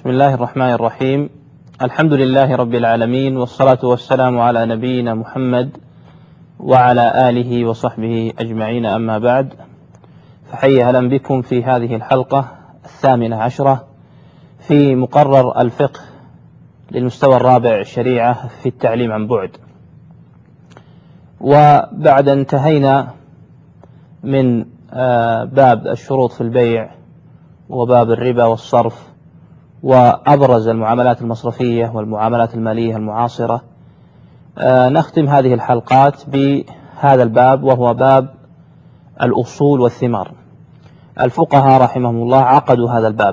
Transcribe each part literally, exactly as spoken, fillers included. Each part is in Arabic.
بسم الله الرحمن الرحيم. الحمد لله رب العالمين، والصلاة والسلام على نبينا محمد وعلى آله وصحبه أجمعين، أما بعد، فحي أهلا بكم في هذه الحلقة الثامنة عشرة في مقرر الفقه للمستوى الرابع الشريعة في التعليم عن بعد. وبعد انتهينا من باب الشروط في البيع وباب الربا والصرف وأبرز المعاملات المصرفية والمعاملات المالية المعاصرة، نختم هذه الحلقات بهذا الباب، وهو باب الأصول والثمار. الفقهاء رحمهم الله عقدوا هذا الباب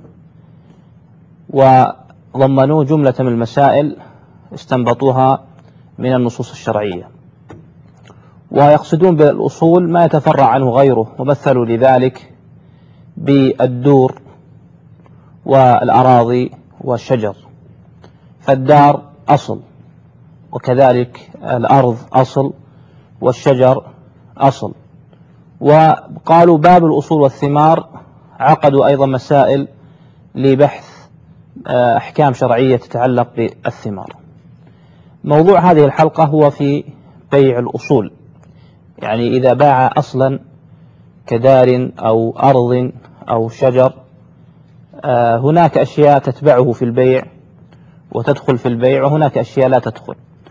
وضمنوا جملة من المسائل استنبطوها من النصوص الشرعية، ويقصدون بالأصول ما يتفرع عنه غيره، ومثلوا لذلك بالدور والأراضي والشجر. فالدار أصل، وكذلك الأرض أصل، والشجر أصل. وقالوا باب الأصول والثمار عقدوا أيضا مسائل لبحث أحكام شرعية تتعلق بالثمار. موضوع هذه الحلقة هو في بيع الأصول، يعني إذا باع أصلا كدار أو أرض أو شجر، هناك أشياء تتبعه في البيع وتدخل في البيع، وهناك أشياء لا تدخل.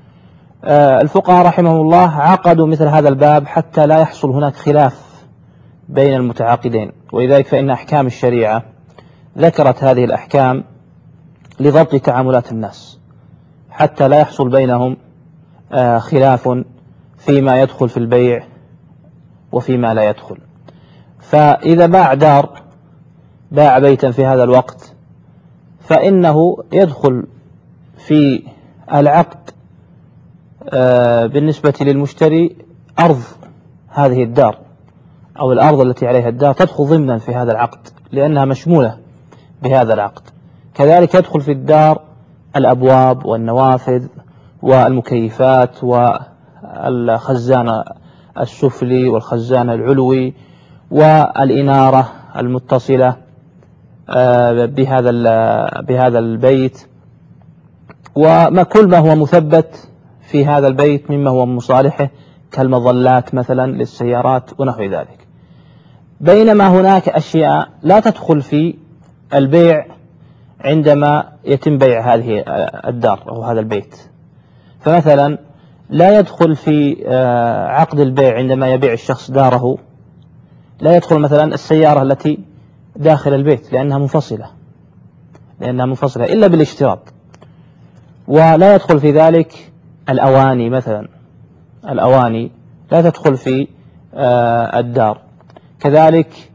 الفقهاء رحمهم الله عقدوا مثل هذا الباب حتى لا يحصل هناك خلاف بين المتعاقدين، ولذلك فإن أحكام الشريعة ذكرت هذه الأحكام لضبط تعاملات الناس، حتى لا يحصل بينهم خلاف فيما يدخل في البيع وفيما لا يدخل. فإذا باع دار، باع بيتا في هذا الوقت، فإنه يدخل في العقد بالنسبة للمشتري أرض هذه الدار أو الأرض التي عليها الدار تدخل ضمنا في هذا العقد، لأنها مشمولة بهذا العقد. كذلك يدخل في الدار الأبواب والنوافذ والمكيفات والخزان السفلي والخزان العلوي والإنارة المتصلة بهذا بهذا البيت، وما كل ما هو مثبت في هذا البيت مما هو من مصالحه كالمظلات مثلا للسيارات ونحو ذلك. بينما هناك أشياء لا تدخل في البيع عندما يتم بيع هذه الدار أو هذا البيت. فمثلا لا يدخل في عقد البيع عندما يبيع الشخص داره، لا يدخل مثلا السيارة التي داخل البيت لأنها منفصلة لأنها منفصلة إلا بالاشتراط. ولا يدخل في ذلك الأواني مثلا، الأواني لا تدخل في الدار. كذلك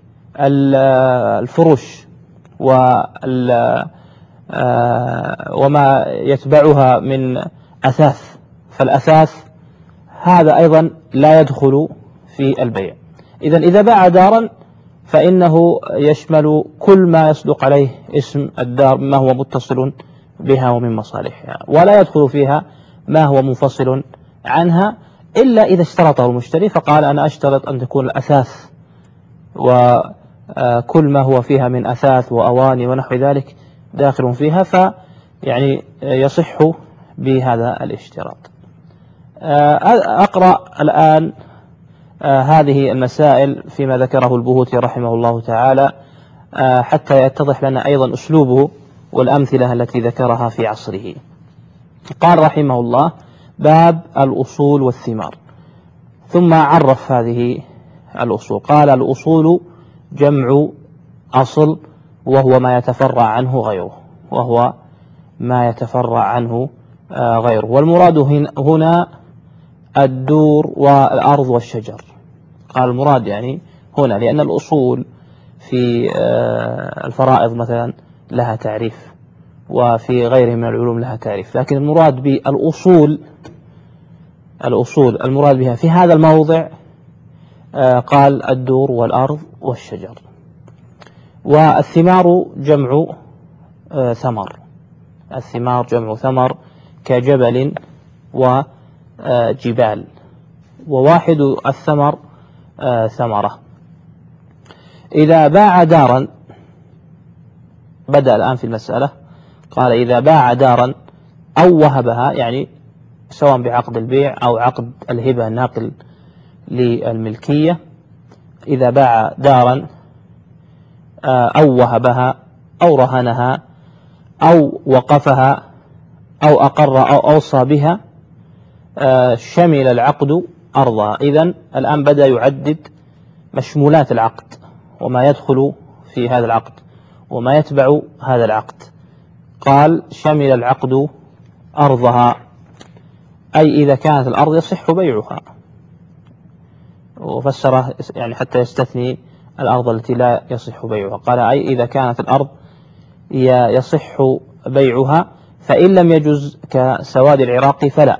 الفرش وما يتبعها من أثاث، فالأثاث هذا أيضا لا يدخل في البيع. إذن إذا باع دارا فإنه يشمل كل ما يصدق عليه اسم الدار ما هو متصل بها ومن مصالحها، ولا يدخل فيها ما هو منفصل عنها إلا إذا اشترطه المشتري، فقال أنا أشترط أن تكون الأثاث وكل ما هو فيها من أثاث وأواني ونحو ذلك داخل فيها، فيعني يصح بهذا الاشتراط. أقرأ الآن هذه المسائل فيما ذكره البهوتي رحمه الله تعالى، حتى يتضح لنا أيضا أسلوبه والأمثلة التي ذكرها في عصره. قال رحمه الله: باب الأصول والثمار. ثم عرف هذه الأصول، قال: الأصول جمع أصل، وهو ما يتفرع عنه غيره وهو ما يتفرع عنه غيره والمراد هنا الدور والأرض والشجر. قال المراد يعني هنا، لأن الأصول في الفرائض مثلا لها تعريف، وفي غيره من العلوم لها تعريف، لكن المراد بالأصول الأصول المراد بها في هذا الموضع قال الدور والأرض والشجر. والثمار جمع ثمر، الثمار جمع ثمر كجبل وجبال، وواحد الثمر ثمرة. إذا باع دارا، بدأ الآن في المسألة، قال إذا باع دارا أو وهبها، يعني سواء بعقد البيع أو عقد الهبة الناقل للملكية، إذا باع دارا أو وهبها أو رهنها أو وقفها أو أقر أو أوصى بها شمل العقد أرضها. إذن الآن بدأ يعدد مشمولات العقد وما يدخل في هذا العقد وما يتبع هذا العقد. قال شمل العقد أرضها، أي إذا كانت الأرض يصح بيعها، وفسره يعني حتى يستثني الأرض التي لا يصح بيعها. قال أي إذا كانت الأرض يصح بيعها، فإن لم يجز كسواد العراق فلا،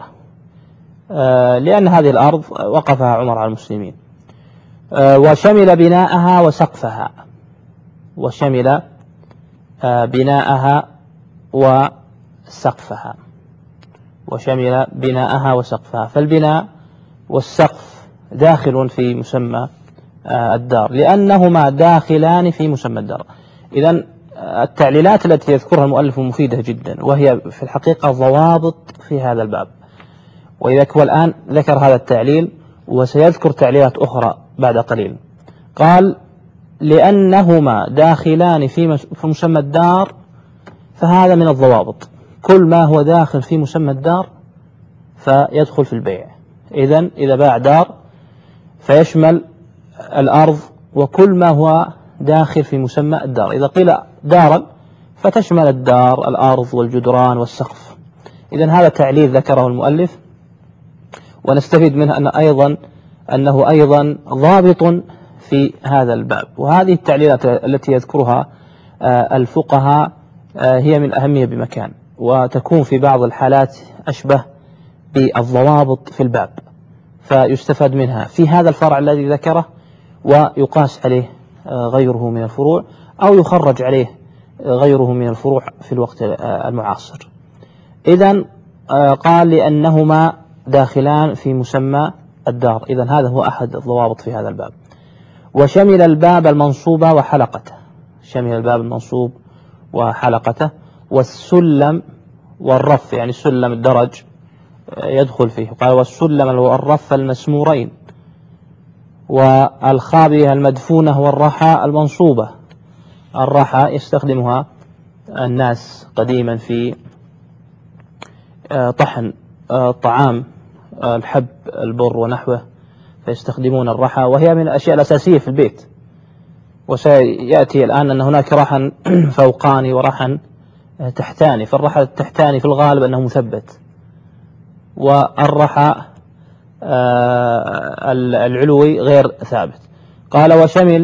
لأن هذه الأرض وقفها عمر على المسلمين. وشمل بناءها وسقفها، وشمل بناءها وسقفها، وشمل بناءها وسقفها. فالبناء والسقف داخل في مسمى الدار لأنهما داخلان في مسمى الدار. إذن التعليلات التي يذكرها المؤلف مفيدة جدا، وهي في الحقيقة ضوابط في هذا الباب. وإذا هو الآن ذكر هذا التعليل وسيذكر تعليلات أخرى بعد قليل. قال لأنهما داخلان في مسمى الدار، فهذا من الضوابط. كل ما هو داخل في مسمى الدار فيدخل في البيع. إذن إذا باع دار فيشمل الأرض وكل ما هو داخل في مسمى الدار. إذا قيل دارا فتشمل الدار الأرض والجدران والسقف. إذن هذا تعليل ذكره المؤلف، ونستفيد منه أن أيضا أنه أيضا ضابط في هذا الباب. وهذه التعليلات التي يذكرها الفقهاء هي من أهمية بمكان، وتكون في بعض الحالات أشبه بالضوابط في الباب، فيستفاد منها في هذا الفرع الذي ذكره ويقاس عليه غيره من الفروع، أو يخرج عليه غيره من الفروع في الوقت المعاصر. إذن قال لأنهما داخلان في مسمى الدار. إذن هذا هو أحد الضوابط في هذا الباب. وشمل الباب المنصوب وحلقته، شمل الباب المنصوب وحلقته، والسلم والرف، يعني السلم الدرج يدخل فيه. قال والسلم والرف المسمورين، والخابية المدفونة والرحى المنصوبة. الرحى يستخدمها الناس قديما في طحن طعام الحب البر ونحوه، فيستخدمون الرحى، وهي من الأشياء الأساسية في البيت. وسيأتي الآن أن هناك رحى فوقاني ورحى تحتاني، فالرحى التحتاني في الغالب أنه مثبت، والرحى العلوي غير ثابت. قال وشمل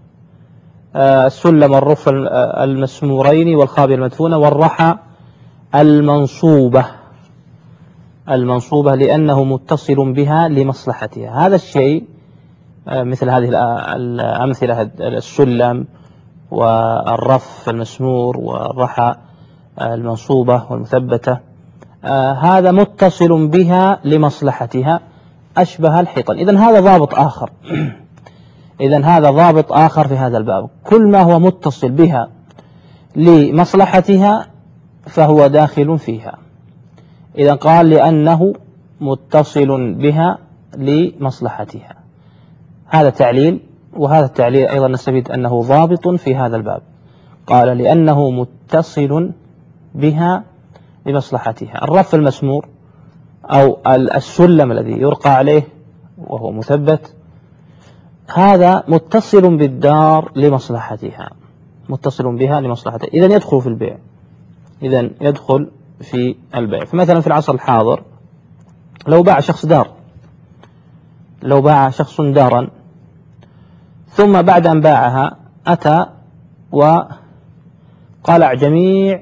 السلم والرف المسمورين والخابية المدفونة والرحى المنصوبة، المنصوبة لأنه متصل بها لمصلحتها. هذا الشيء مثل هذه الأمثلة، السلم والرف المسمور والرحى المنصوبة والمثبتة، هذا متصل بها لمصلحتها أشبه الحيطان. إذن هذا ضابط آخر. إذن هذا ضابط آخر في هذا الباب، كل ما هو متصل بها لمصلحتها فهو داخل فيها. إذن قال لأنه متصل بها لمصلحتها، هذا تعليل. وهذا التعليل أيضا نستفيد أنه ضابط في هذا الباب. قال لأنه متصل بها لمصلحتها. الرف المسمور أو السلم الذي يرقى عليه وهو مثبت، هذا متصل بالدار لمصلحتها، متصل بها لمصلحتها. إذن يدخل في البيع، إذن يدخل في البيع. فمثلا في العصر الحاضر لو باع شخص دار، لو باع شخص دارا ثم بعد أن باعها أتى وقلع جميع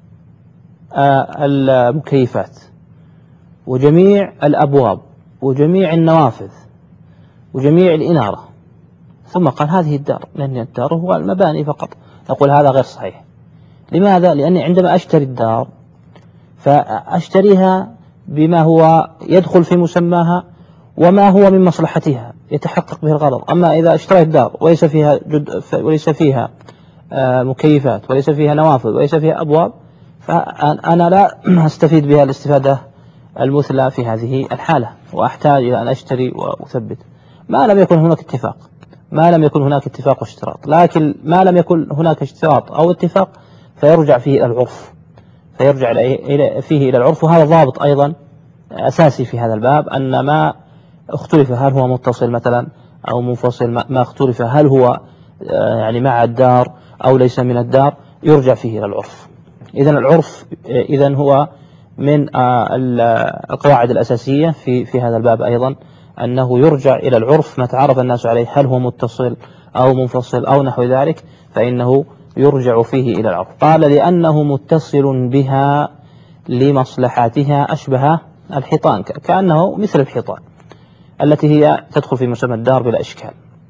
المكيفات وجميع الأبواب وجميع النوافذ وجميع الإنارة، ثم قال هذه الدار، لأن الدار هو المباني فقط. نقول هذا غير صحيح. لماذا؟ لأني عندما أشتري الدار فأشتريها بما هو يدخل في مسماها وما هو من مصلحتها يتحقق به الغرض. أما إذا اشتريت دار وليس فيها جد وليس فيها مكيفات وليس فيها نوافذ وليس فيها أبواب، فأنا لا أستفيد بها الاستفادة المثلى في هذه الحالة، وأحتاج إلى أن أشتري وأثبت ما لم يكن هناك اتفاق ما لم يكن هناك اتفاق واشتراط. لكن ما لم يكن هناك اشتراط أو اتفاق فيرجع فيه إلى العرف فيرجع فيه إلى العرف. وهذا ضابط أيضا أساسي في هذا الباب، أن ما اختلف هل هو متصل مثلا أو منفصل، ما اختلف هل هو يعني مع الدار أو ليس من الدار، يرجع فيه إلى العرف. إذن العرف إذن هو من القواعد الأساسية في في هذا الباب أيضا، أنه يرجع إلى العرف، ما تعرف الناس عليه هل هو متصل أو منفصل أو نحو ذلك، فإنه يرجع فيه إلى العرف. قال لأنه متصل بها لمصلحتها، أشبه الحيطان، كأنه مثل الحيطان التي هي تدخل في مسمى الدار بلا إشكال.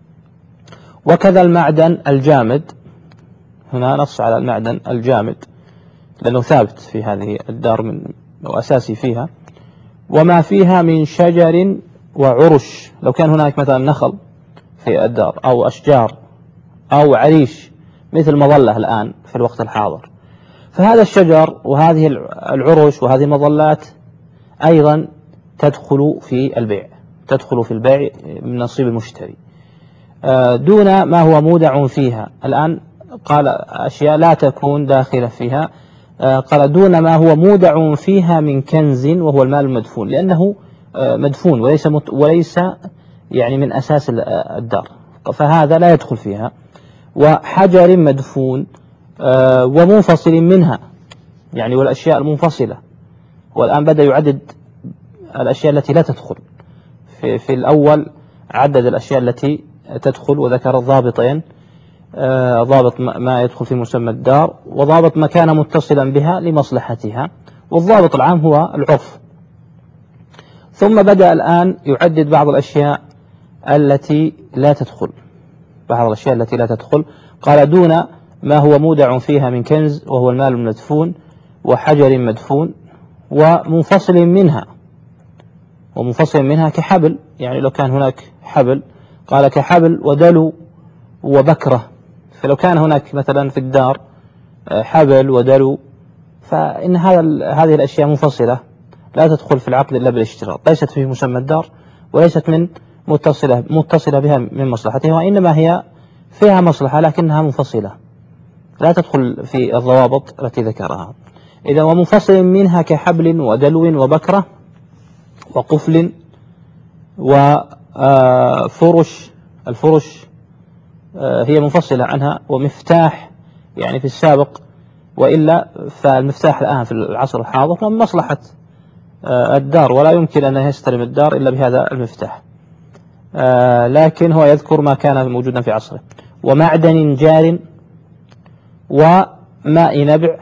وكذا المعدن الجامد، هنا نص على المعدن الجامد لأنه ثابت في هذه الدار من وأساسي فيها، وما فيها من شجر وعرش. لو كان هناك مثلا نخل في الدار أو أشجار أو عريش مثل مظلة الآن في الوقت الحاضر، فهذا الشجر وهذه العرش وهذه المظلات أيضا تدخل في البيع تدخل في البيع من نصيب المشتري دون ما هو مودع فيها. الآن قال أشياء لا تكون داخلة فيها، قال دون ما هو مودع فيها من كنز وهو المال المدفون، لأنه مدفون وليس وليس يعني من أساس الدار، فهذا لا يدخل فيها. وحجر مدفون ومنفصل منها، يعني والأشياء المنفصلة. والآن بدأ يعدد الأشياء التي لا تدخل. في, في الأول عدد الأشياء التي تدخل وذكر الضابطين، ضابط ما يدخل في مسمى الدار، وضابط ما كان متصلا بها لمصلحتها، والضابط العام هو العرف. ثم بدأ الآن يعدد بعض الأشياء التي لا تدخل بعض الأشياء التي لا تدخل قال دون ما هو مودع فيها من كنز وهو المال المدفون وحجر مدفون ومنفصل منها ومنفصل منها كحبل، يعني لو كان هناك حبل قال كحبل ودلو وبكرة. فلو كان هناك مثلا في الدار حبل ودلو، فإن هذا هذه الأشياء منفصلة لا تدخل في العقد إلا بالاشتراط، ليست في مسمى الدار وليست من متصلة متصلة بها من مصلحتها، وإنما هي فيها مصلحة لكنها منفصلة لا تدخل في الضوابط التي ذكرها. إذا ومنفصل منها كحبل ودلو وبكرة وقفل وفرش. الفرش هي منفصلة عنها، ومفتاح يعني في السابق، وإلا فالمفتاح الآن في العصر الحاضر هو من مصلحة الدار، ولا يمكن أن يستلم الدار إلا بهذا المفتاح، لكن هو يذكر ما كان موجودا في عصره. ومعدن جار وماء نبع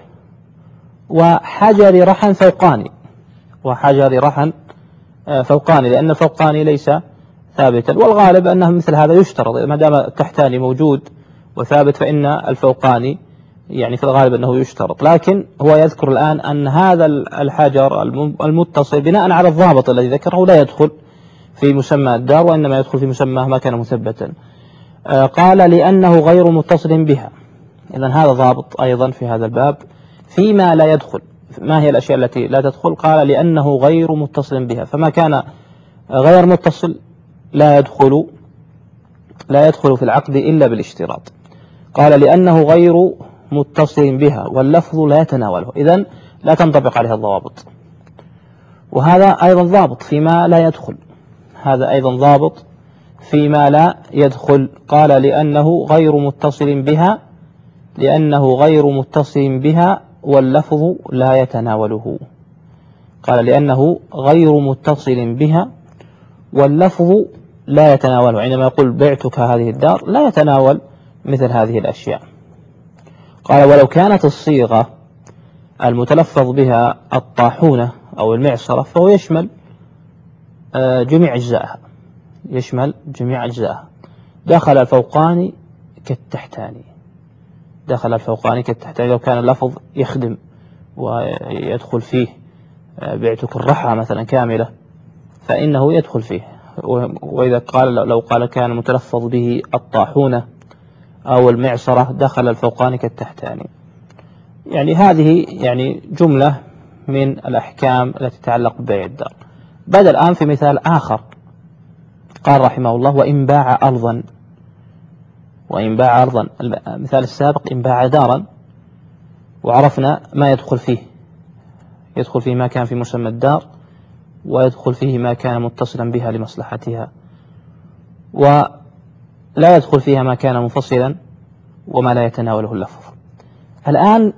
وحجر رحن فوقاني وحجر رحن فوقاني لأن الفوقاني ليس ثابتا، والغالب أنه مثل هذا يشترط، ما دام التحتاني موجود وثابت فإن الفوقاني يعني في الغالب أنه يشترط. لكن هو يذكر الآن أن هذا الحجر المتصل بناء على الضابط الذي ذكره لا يدخل في مسمى الدار، وإنما يدخل في مسمى ما كان مثبتا. قال لأنه غير متصل بها. إذن هذا ضابط أيضا في هذا الباب فيما لا يدخل. ما هي الأشياء التي لا تدخل؟ قال لأنه غير متصل بها، فما كان غير متصل لا يدخل لا يدخل في العقد إلا بالاشتراط. قال لأنه غير متصل بها واللفظ لا يتناوله، إذن لا تنطبق عليها الضوابط. وهذا أيضا ضابط فيما لا يدخل هذا أيضا ضابط فيما لا يدخل. قال لأنه غير متصل بها لأنه غير متصل بها واللفظ لا يتناوله. قال لأنه غير متصل بها واللفظ لا يتناوله، عندما يقول بعتك هذه الدار لا يتناول مثل هذه الأشياء. قال ولو كانت الصيغة المتلفظ بها الطاحونة أو المعصرة فهو يشمل جميع أجزائها يشمل جميع أجزائها دخل الفوقاني كالتحتاني دخل الفوقاني كالتحتاني لو كان اللفظ يخدم ويدخل فيه بعتك الرحى مثلا كاملة فإنه يدخل فيه. وإذا قال لو قال كان متلفظ به الطاحونة أو المعصرة دخل الفوقاني كالتحتاني. يعني هذه يعني جملة من الأحكام التي تتعلق ببيع الدار. بدأ الآن في مثال آخر، قال رحمه الله: وإن باع أرضا. وإن باع أرضا، المثال السابق إن باع دارا، وعرفنا ما يدخل فيه، يدخل فيه ما كان في مسمى الدار، ويدخل فيه ما كان متصلا بها لمصلحتها، ولا يدخل فيها ما كان منفصلا وما لا يتناوله اللفظ. الآن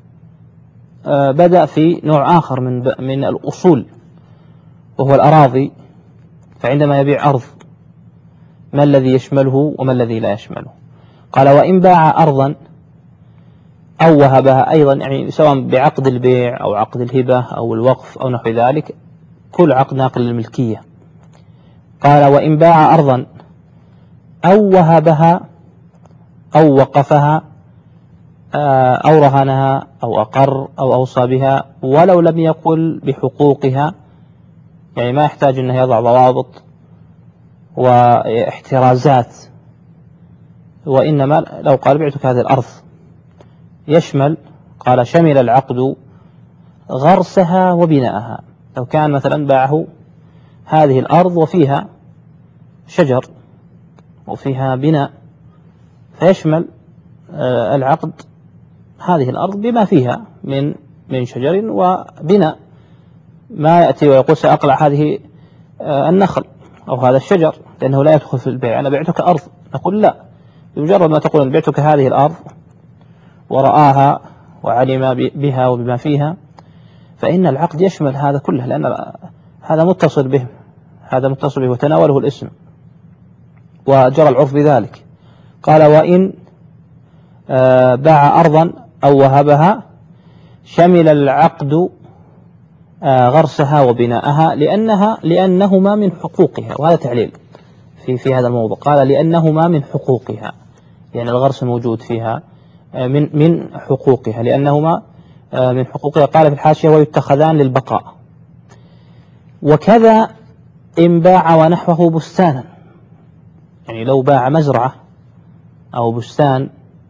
بدأ في نوع آخر من من الأصول، وهو الأراضي. فعندما يبيع أرض، ما الذي يشمله وما الذي لا يشمله؟ قال: وإن باع أرضا أو وهبها، أيضا يعني سواء بعقد البيع أو عقد الهبة أو الوقف أو نحو ذلك، كل عقد ناقل للملكية. قال: وإن باع أرضا أو وهبها أو وقفها أو رهنها أو أقر أو أوصى بها، ولو لم يقل بحقوقها، يعني ما يحتاج أنه يضع ضوابط واحترازات، وإنما لو قال: بعتك هذه الأرض، يشمل. قال: شمل العقد غرسها وبناءها. لو كان مثلا باعه هذه الأرض وفيها شجر وفيها بناء، فيشمل العقد هذه الأرض بما فيها من من شجر وبناء. ما يأتي ويقول: سأقلع هذه النخل أو هذا الشجر، لأنه لا يدخل في البيع، أنا بعتك أرض. نقول: لا، بمجرد ما تقول أن بعتك هذه الأرض ورآها وعلم بها وبما فيها، فإن العقد يشمل هذا كله، لأن هذا متصل به، هذا متصل به وتناوله الاسم، وجرى العرف بذلك. قال: وإن باع أرضا أو وهبها شمل العقد غرسها وبناءها، لأنها لأنهما من حقوقها. وهذا تعليل في في هذا الموضوع. قال: لأنهما من حقوقها، يعني الغرس موجود فيها من من حقوقها، لأنهما من حقوقها. قال في الحاشية: ويتخذان للبقاء. وكذا إن باع ونحوه بستانا، يعني لو باع مزرعة أو بستان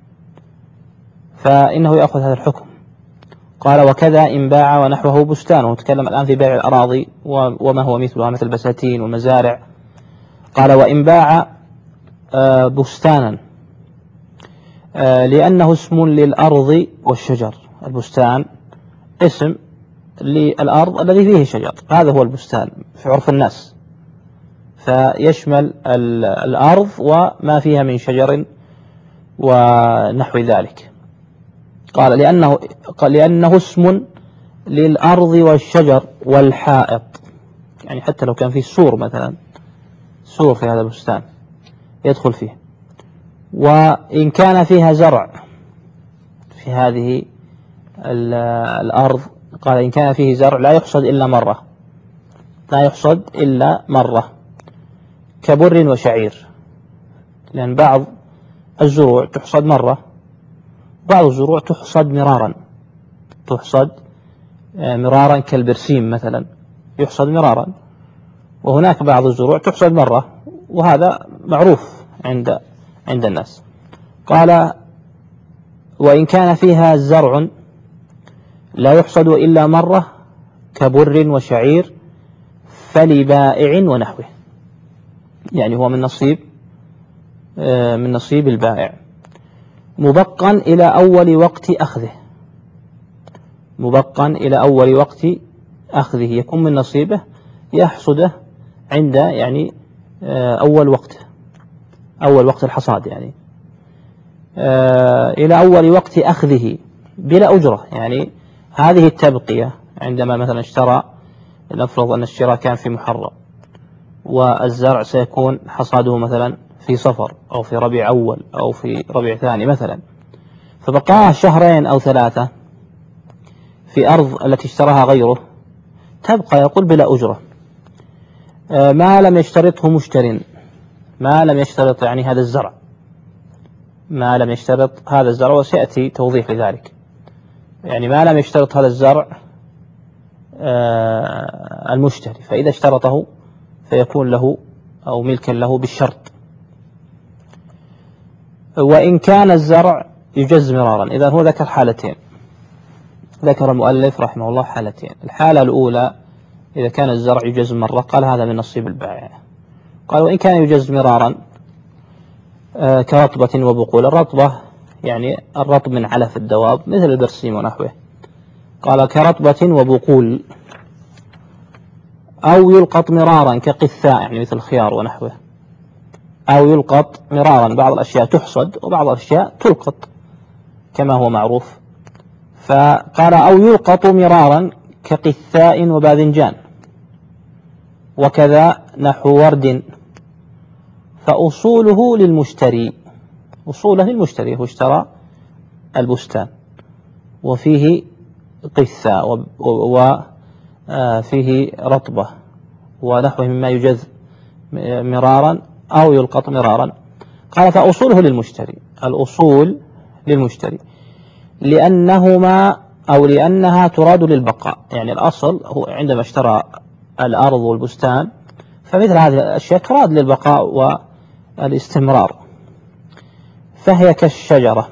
فإنه يأخذ هذا الحكم. قال: وكذا إن باع ونحوه بستان. ونتكلم الآن في بيع الأراضي وما هو مثلها، مثل البساتين والمزارع. قال: وإن باع بستانا لأنه اسم للأرض والشجر. البستان اسم للأرض الذي فيه شجر، هذا هو البستان في عرف الناس، فيشمل الأرض وما فيها من شجر ونحو ذلك. قال: لأنه قال لأنه اسم للأرض والشجر والحائط، يعني حتى لو كان فيه سور، مثلا سور في هذا البستان يدخل فيه. وإن كان فيها زرع في هذه الأرض، قال: إن كان فيه زرع لا يحصد إلا مرة، لا يحصد إلا مرة، كبر وشعير، لأن بعض الزروع تحصد مرة، بعض الزروع تحصد مرارا، تحصد مرارا كالبرسيم مثلا يحصد مرارا، وهناك بعض الزروع تحصد مرة، وهذا معروف عند عند الناس. قال: وإن كان فيها زرع لا يحصد إلا مرة، كبر وشعير، فلبائع ونحوه، يعني هو من نصيب من نصيب البائع، مبقا إلى أول وقت أخذه، مبقا إلى أول وقت أخذه، يكون من نصيبه يحصده عند يعني أول وقت، أول وقت الحصاد، يعني إلى أول وقت أخذه بلا أجرة. يعني هذه التبقية عندما مثلا اشترى، نفرض أن الشراء كان في محرم، والزرع سيكون حصاده مثلا في صفر أو في ربيع أول أو في ربيع ثاني مثلا، فبقاه شهرين أو ثلاثة في أرض التي اشتراها غيره، تبقى يقول بلا أجرة، ما لم يشترطه مشتر، ما لم يشترط يعني هذا الزرع، ما لم يشترط هذا الزرع، وسيأتي توضيح لذلك. يعني ما لم يشترط هذا الزرع المشتري، فإذا اشترطه فيكون له أو ملكا له بالشرط. وإن كان الزرع يجز مرارا، إذا هو ذكر حالتين: ذكر المؤلف رحمه الله حالتين. الحالة الأولى إذا كان الزرع يجز مرة قال هذا من نصيب البائع. قال وإن كان يجز مرارا آه كرطبة وبقول. الرطبة يعني الرطب من علف الدواب مثل البرسيم ونحوه. قال كرطبة وبقول. أو يلقط مرارا كقثاء يعني مثل الخيار ونحوه. أو يلقط مرارا، بعض الأشياء تحصد وبعض الأشياء تلقط كما هو معروف. فقال أو يلقط مرارا كقثاء وباذنجان وكذا نحو ورد. فأصوله للمشتري، أصوله للمشتري، هو اشترى البستان وفيه قثاء وفيه رطبة ونحوه مما يجز مرارا أو يلقط مرارا. قال فأصوله للمشتري، الأصول للمشتري لأنهما أو لأنها تراد للبقاء. يعني الأصل هو عندما اشترى الأرض والبستان فمثل هذه الأشياء تراد للبقاء والاستمرار، فهي كالشجرة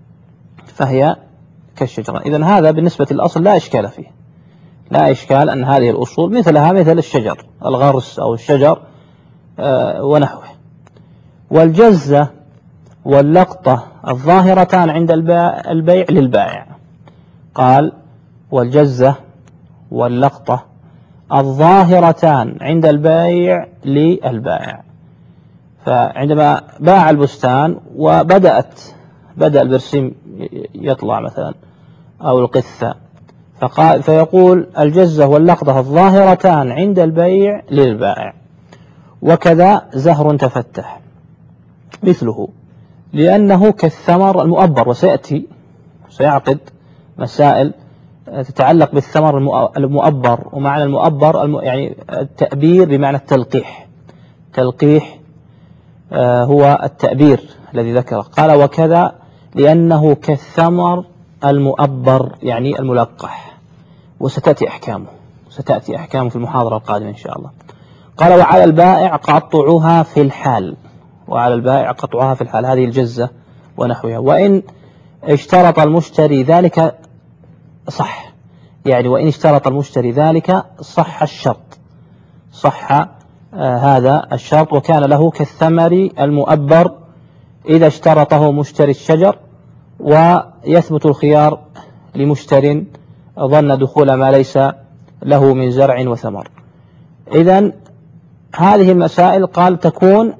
فهي كالشجرة. إذن هذا بالنسبة للأصل لا إشكال فيه، لا إشكال أن هذه الأصول مثلها مثل الشجر، الغرس أو الشجر آه ونحوه. والجزة واللقطة الظاهرتان عند البيع للبائع. قال والجزة واللقطة الظاهرتان عند البائع للبائع. فعندما باع البستان وبدأت بدأ البرسيم يطلع مثلا أو القثة، فقال فيقول الجزة واللقطة الظاهرتان عند البيع للبائع. وكذا زهر تفتح مثله لأنه كالثمر المؤبر. وسيأتي سيعقد مسائل تتعلق بالثمر المؤبر. ومعنى المؤبر يعني التأبير بمعنى التلقيح. تلقيح آه هو التأبير الذي ذكره. قال وكذا لأنه كالثمر المؤبر يعني الملقح. وستأتي أحكامه ستأتي أحكامه في المحاضرة القادمة إن شاء الله. قال وعلى البائع قطعها في الحال. وعلى البائع قطعها في الحال، هذه الجزة ونحوها. وإن اشترط المشتري ذلك صح، يعني وإن اشترط المشتري ذلك صح الشرط، صح آه هذا الشرط. وكان له كالثمر المؤبر إذا اشترطه مشتري الشجر. ويثبت الخيار لمشتر ظن دخول ما ليس له من زرع وثمر. إذن هذه المسائل قال تكون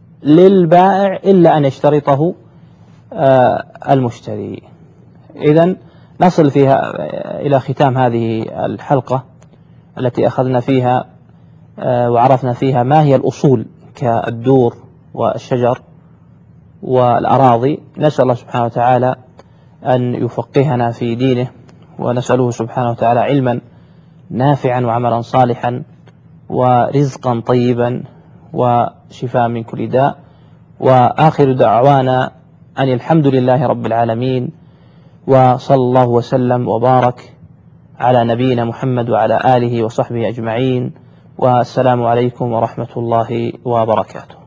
للبائع إلا أن يشترطه آه المشتري. إذن نصل فيها إلى ختام هذه الحلقة التي أخذنا فيها آه وعرفنا فيها ما هي الأصول كالدور والشجر والأراضي. نسأل الله سبحانه وتعالى أن يفقهنا في دينه، ونسأله سبحانه وتعالى علما نافعا وعملا صالحا ورزقا طيبا وشفاء من كل داء. وآخر دعوانا أن الحمد لله رب العالمين، وصلى الله وسلم وبارك على نبينا محمد وعلى آله وصحبه أجمعين. والسلام عليكم ورحمة الله وبركاته.